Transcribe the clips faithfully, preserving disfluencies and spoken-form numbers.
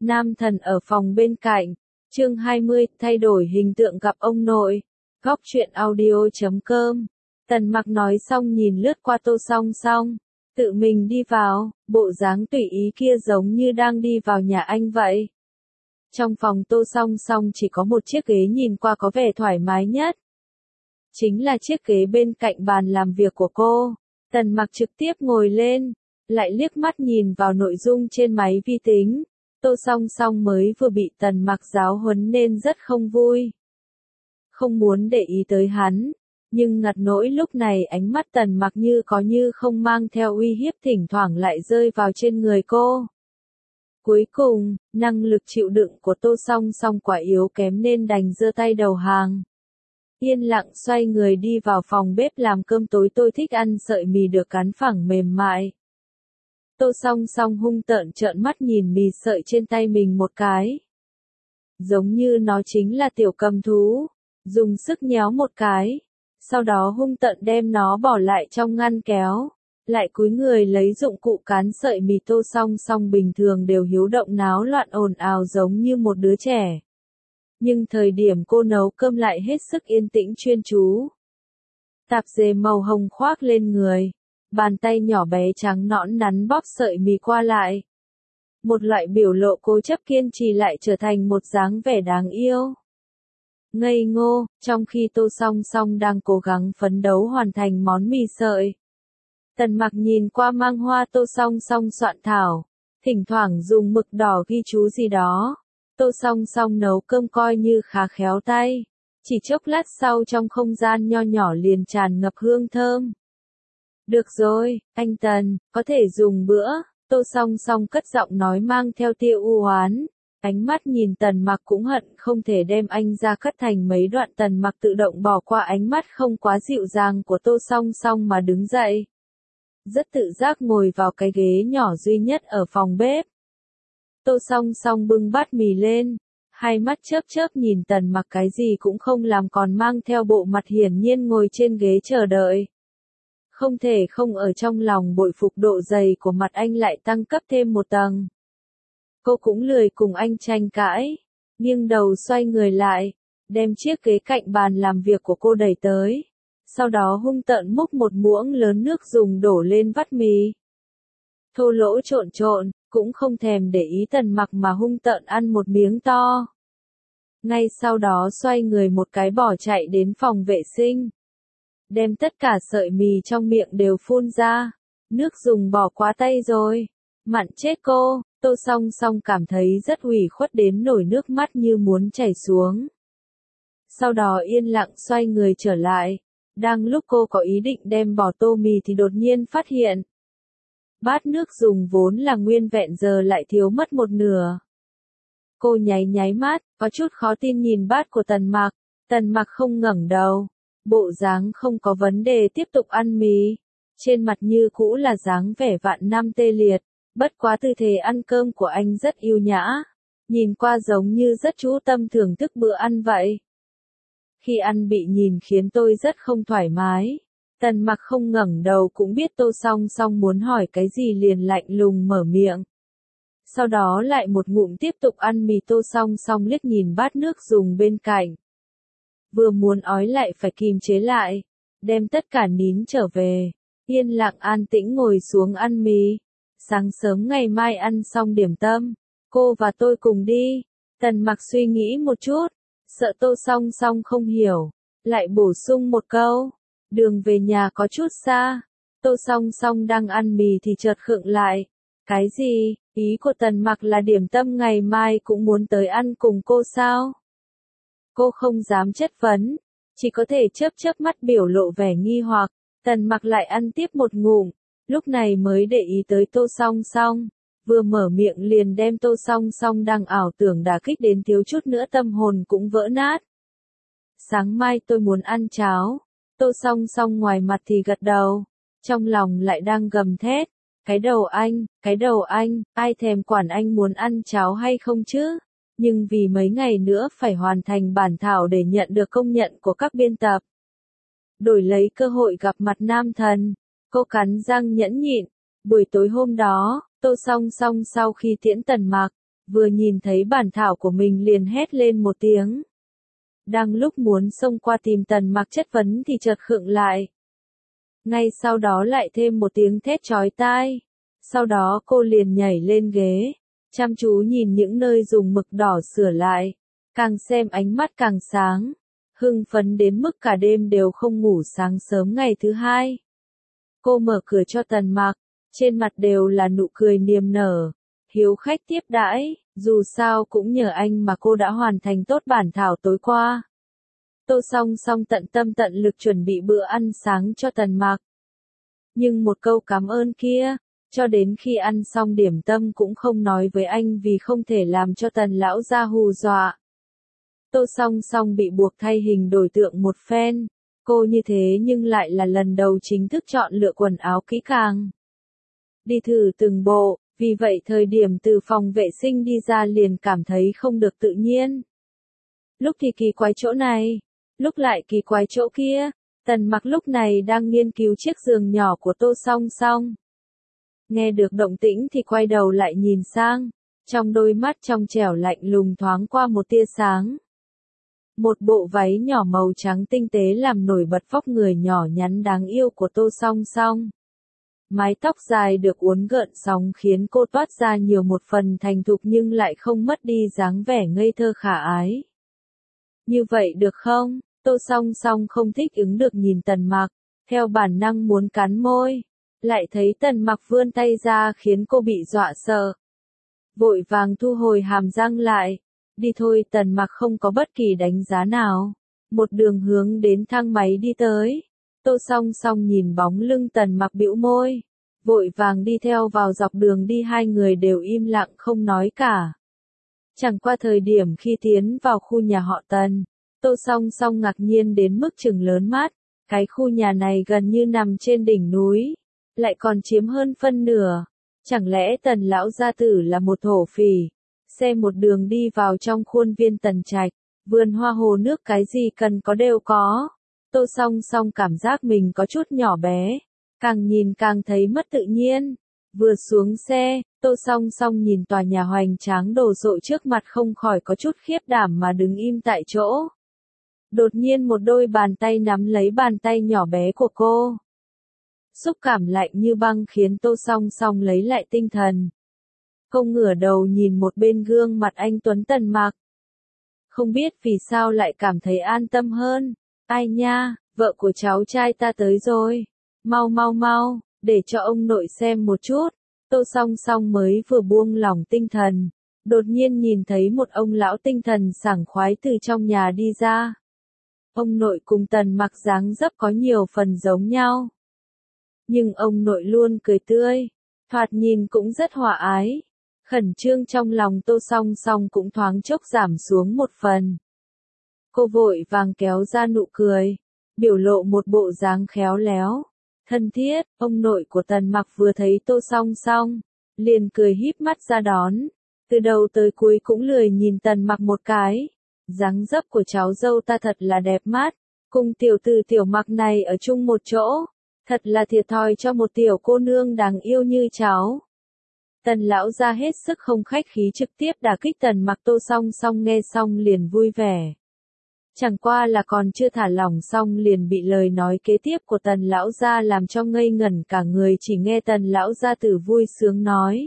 Nam thần ở phòng bên cạnh. Chương hai mươi, thay đổi hình tượng gặp ông nội. Góc truyện audio chấm com. Tần Mặc nói xong nhìn lướt qua Tô Song Song, tự mình đi vào, bộ dáng tùy ý kia giống như đang đi vào nhà anh vậy. Trong phòng Tô Song Song chỉ có một chiếc ghế nhìn qua có vẻ thoải mái nhất. Chính là chiếc ghế bên cạnh bàn làm việc của cô. Tần Mặc trực tiếp ngồi lên, lại liếc mắt nhìn vào nội dung trên máy vi tính. Tô Song Song mới vừa bị Tần Mặc giáo huấn nên rất không vui. Không muốn để ý tới hắn, nhưng ngặt nỗi lúc này ánh mắt Tần Mặc như có như không mang theo uy hiếp thỉnh thoảng lại rơi vào trên người cô. Cuối cùng, năng lực chịu đựng của Tô Song Song quả yếu kém nên đành giơ tay đầu hàng. Yên lặng xoay người đi vào phòng bếp làm cơm tối. Tôi thích ăn sợi mì được cán phẳng mềm mại. Tô Song Song hung tợn trợn mắt nhìn mì sợi trên tay mình một cái. Giống như nó chính là tiểu cầm thú, dùng sức nhéo một cái, sau đó hung tợn đem nó bỏ lại trong ngăn kéo, lại cúi người lấy dụng cụ cán sợi mì. Tô Song Song bình thường đều hiếu động náo loạn ồn ào giống như một đứa trẻ. Nhưng thời điểm cô nấu cơm lại hết sức yên tĩnh chuyên chú. Tạp dề màu hồng khoác lên người, bàn tay nhỏ bé trắng nõn nắn bóp sợi mì qua lại. Một loại biểu lộ cố chấp kiên trì lại trở thành một dáng vẻ đáng yêu. Ngây ngô, trong khi Tô Song Song đang cố gắng phấn đấu hoàn thành món mì sợi. Tần Mặc nhìn qua mang hoa Tô Song Song soạn thảo, thỉnh thoảng dùng mực đỏ ghi chú gì đó. Tô Song Song nấu cơm coi như khá khéo tay, chỉ chốc lát sau trong không gian nho nhỏ liền tràn ngập hương thơm. Được rồi, anh Tần, có thể dùng bữa. Tô Song Song cất giọng nói mang theo tia u oán, ánh mắt nhìn Tần Mặc cũng hận không thể đem anh ra cắt thành mấy đoạn. Tần Mặc tự động bỏ qua ánh mắt không quá dịu dàng của Tô Song Song mà đứng dậy. Rất tự giác ngồi vào cái ghế nhỏ duy nhất ở phòng bếp. Tô Song Song bưng bát mì lên, hai mắt chớp chớp nhìn Tần Mặc cái gì cũng không làm còn mang theo bộ mặt hiển nhiên ngồi trên ghế chờ đợi. Không thể không ở trong lòng bội phục độ dày của mặt anh lại tăng cấp thêm một tầng. Cô cũng lười cùng anh tranh cãi, nghiêng đầu xoay người lại, đem chiếc ghế cạnh bàn làm việc của cô đẩy tới. Sau đó hung tợn múc một muỗng lớn nước dùng đổ lên vắt mì. Thô lỗ trộn trộn, cũng không thèm để ý Tần Mặc mà hung tợn ăn một miếng to. Ngay sau đó xoay người một cái bỏ chạy đến phòng vệ sinh. Đem tất cả sợi mì trong miệng đều phun ra. Nước dùng bỏ quá tay rồi. Mặn chết cô. Tô Song Song cảm thấy rất ủy khuất đến nổi nước mắt như muốn chảy xuống. Sau đó yên lặng xoay người trở lại. Đang lúc cô có ý định đem bỏ tô mì thì đột nhiên phát hiện. Bát nước dùng vốn là nguyên vẹn giờ lại thiếu mất một nửa. Cô nháy nháy mắt, có chút khó tin nhìn bát của Tần Mặc. Tần Mặc không ngẩng đầu. Bộ dáng không có vấn đề tiếp tục ăn mì. Trên mặt như cũ là dáng vẻ vạn năm tê liệt. Bất quá tư thế ăn cơm của anh rất yêu nhã. Nhìn qua giống như rất chú tâm thưởng thức bữa ăn vậy. Khi ăn bị nhìn khiến tôi rất không thoải mái. Tần Mặc không ngẩng đầu cũng biết Tô Song Song muốn hỏi cái gì liền lạnh lùng mở miệng. Sau đó lại một ngụm tiếp tục ăn mì. Tô Song Song liếc nhìn bát nước dùng bên cạnh. Vừa muốn ói lại phải kìm chế lại, đem tất cả nín trở về, yên lặng an tĩnh ngồi xuống ăn mì. Sáng sớm ngày mai ăn xong điểm tâm, cô và tôi cùng đi. Tần Mặc suy nghĩ một chút, sợ Tô Song Song không hiểu, lại bổ sung một câu, đường về nhà có chút xa. Tô Song Song đang ăn mì thì chợt khựng lại. Cái gì? Ý của Tần Mặc là điểm tâm ngày mai cũng muốn tới ăn cùng cô sao? Cô không dám chất vấn, chỉ có thể chớp chớp mắt biểu lộ vẻ nghi hoặc. Tần Mặc lại ăn tiếp một ngụm, lúc này mới để ý tới Tô Song Song, vừa mở miệng liền đem Tô Song Song đang ảo tưởng đả kích đến thiếu chút nữa tâm hồn cũng vỡ nát. Sáng mai tôi muốn ăn cháo. Tô Song Song ngoài mặt thì gật đầu, trong lòng lại đang gầm thét, cái đầu anh, cái đầu anh, ai thèm quản anh muốn ăn cháo hay không chứ? Nhưng vì mấy ngày nữa phải hoàn thành bản thảo để nhận được công nhận của các biên tập. Đổi lấy cơ hội gặp mặt nam thần, cô cắn răng nhẫn nhịn. Buổi tối hôm đó, Tô Song Song sau khi tiễn Tần Mặc, vừa nhìn thấy bản thảo của mình liền hét lên một tiếng. Đang lúc muốn xông qua tìm Tần Mặc chất vấn thì chợt khựng lại. Ngay sau đó lại thêm một tiếng thét chói tai. Sau đó cô liền nhảy lên ghế, chăm chú nhìn những nơi dùng mực đỏ sửa lại. Càng xem ánh mắt càng sáng, hưng phấn đến mức cả đêm đều không ngủ sáng sớm ngày thứ hai. Cô mở cửa cho Tần Mặc, trên mặt đều là nụ cười niềm nở, hiếu khách tiếp đãi, dù sao cũng nhờ anh mà cô đã hoàn thành tốt bản thảo tối qua. Tô Song Song tận tâm tận lực chuẩn bị bữa ăn sáng cho Tần Mặc. Nhưng một câu cảm ơn kia, cho đến khi ăn xong điểm tâm cũng không nói với anh vì không thể làm cho Tần lão gia hù dọa. Tô Song Song bị buộc thay hình đổi tượng một phen, cô như thế nhưng lại là lần đầu chính thức chọn lựa quần áo kỹ càng. Đi thử từng bộ, vì vậy thời điểm từ phòng vệ sinh đi ra liền cảm thấy không được tự nhiên. Lúc thì kỳ quái chỗ này, lúc lại kỳ quái chỗ kia, Tần Mặc lúc này đang nghiên cứu chiếc giường nhỏ của Tô Song Song. Nghe được động tĩnh thì quay đầu lại nhìn sang, trong đôi mắt trong trẻo lạnh lùng thoáng qua một tia sáng. Một bộ váy nhỏ màu trắng tinh tế làm nổi bật vóc người nhỏ nhắn đáng yêu của Tô Song Song. Mái tóc dài được uốn gợn sóng khiến cô toát ra nhiều một phần thành thục nhưng lại không mất đi dáng vẻ ngây thơ khả ái. Như vậy được không? Tô Song Song không thích ứng được nhìn Tần Mặc, theo bản năng muốn cắn môi, lại thấy Tần Mặc vươn tay ra khiến cô bị dọa sợ. Vội vàng thu hồi hàm răng lại, đi thôi. Tần Mặc không có bất kỳ đánh giá nào, một đường hướng đến thang máy đi tới. Tô Song Song nhìn bóng lưng Tần Mặc bĩu môi, vội vàng đi theo vào dọc đường đi, hai người đều im lặng không nói cả. Chẳng qua thời điểm khi tiến vào khu nhà họ Tần, Tô Song Song ngạc nhiên đến mức trừng lớn mắt, cái khu nhà này gần như nằm trên đỉnh núi, lại còn chiếm hơn phân nửa. Chẳng lẽ Tần lão gia tử là một thổ phỉ? Xe một đường đi vào trong khuôn viên Tần Trạch, vườn hoa hồ nước cái gì cần có đều có. Tô Song Song cảm giác mình có chút nhỏ bé, càng nhìn càng thấy mất tự nhiên. Vừa xuống xe, Tô Song Song nhìn tòa nhà hoành tráng đồ sộ trước mặt không khỏi có chút khiếp đảm mà đứng im tại chỗ. Đột nhiên một đôi bàn tay nắm lấy bàn tay nhỏ bé của cô. Xúc cảm lạnh như băng khiến Tô Song Song lấy lại tinh thần. Cô ngửa đầu nhìn một bên gương mặt anh tuấn Tần Mặc. Không biết vì sao lại cảm thấy an tâm hơn. Ai nha, vợ của cháu trai ta tới rồi. Mau mau mau, để cho ông nội xem một chút. Tô Song Song mới vừa buông lỏng tinh thần, đột nhiên nhìn thấy một ông lão tinh thần sảng khoái từ trong nhà đi ra. Ông nội cùng Tần Mặc dáng dấp có nhiều phần giống nhau. Nhưng ông nội luôn cười tươi, thoạt nhìn cũng rất hòa ái. Khẩn trương trong lòng Tô Song Song cũng thoáng chốc giảm xuống một phần. Cô vội vàng kéo ra nụ cười, biểu lộ một bộ dáng khéo léo, thân thiết. Ông nội của Tần Mặc vừa thấy Tô Song Song, liền cười híp mắt ra đón, từ đầu tới cuối cũng lười nhìn Tần Mặc một cái. Dáng dấp của cháu dâu ta thật là đẹp mắt, cùng tiểu tử Tiểu Mặc này ở chung một chỗ, thật là thiệt thòi cho một tiểu cô nương đáng yêu như cháu. Tần lão ra hết sức không khách khí trực tiếp đả kích Tần Mặc. Tô Song Song nghe xong liền vui vẻ. Chẳng qua là còn chưa thả lỏng xong liền bị lời nói kế tiếp của Tần lão gia làm cho ngây ngẩn cả người, chỉ nghe Tần lão gia tử vui sướng nói.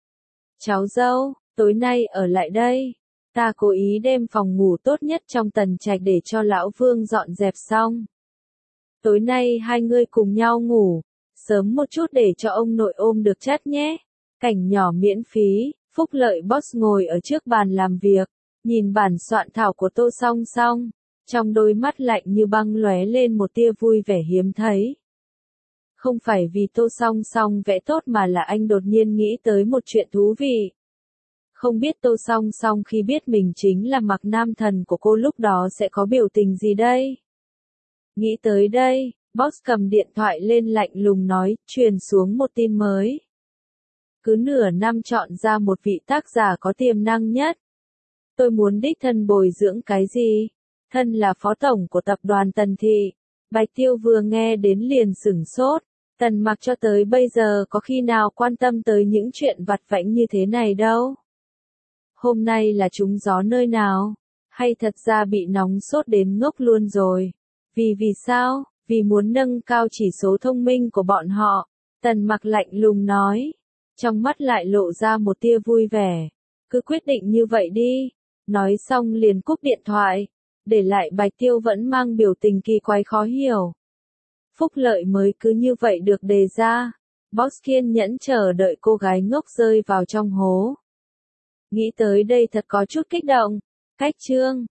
Cháu dâu, tối nay ở lại đây. Ta cố ý đem phòng ngủ tốt nhất trong Tần Trạch để cho lão Vương dọn dẹp xong. Tối nay hai ngươi cùng nhau ngủ, sớm một chút để cho ông nội ôm được chất nhé. Cảnh nhỏ miễn phí, phúc lợi boss ngồi ở trước bàn làm việc, nhìn bản soạn thảo của Tô Song Song, trong đôi mắt lạnh như băng lóe lên một tia vui vẻ hiếm thấy. Không phải vì Tô Song Song vẽ tốt mà là anh đột nhiên nghĩ tới một chuyện thú vị. Không biết Tô Song Song khi biết mình chính là Mặc Nam Thần của cô lúc đó sẽ có biểu tình gì đây? Nghĩ tới đây, boss cầm điện thoại lên lạnh lùng nói, truyền xuống một tin mới. Cứ nửa năm chọn ra một vị tác giả có tiềm năng nhất. Tôi muốn đích thân bồi dưỡng cái gì? Thân là phó tổng của tập đoàn Tần Thị. Bạch Tiêu vừa nghe đến liền sửng sốt. Tần Mặc cho tới bây giờ có khi nào quan tâm tới những chuyện vặt vãnh như thế này đâu. Hôm nay là trúng gió nơi nào? Hay thật ra bị nóng sốt đến ngốc luôn rồi? Vì vì sao? Vì muốn nâng cao chỉ số thông minh của bọn họ. Tần Mặc lạnh lùng nói. Trong mắt lại lộ ra một tia vui vẻ. Cứ quyết định như vậy đi. Nói xong liền cúp điện thoại. Để lại Bạch Tiêu vẫn mang biểu tình kỳ quái khó hiểu. Phúc lợi mới cứ như vậy được đề ra. Boss kiên nhẫn chờ đợi cô gái ngốc rơi vào trong hố. Nghĩ tới đây thật có chút kích động. Cách chương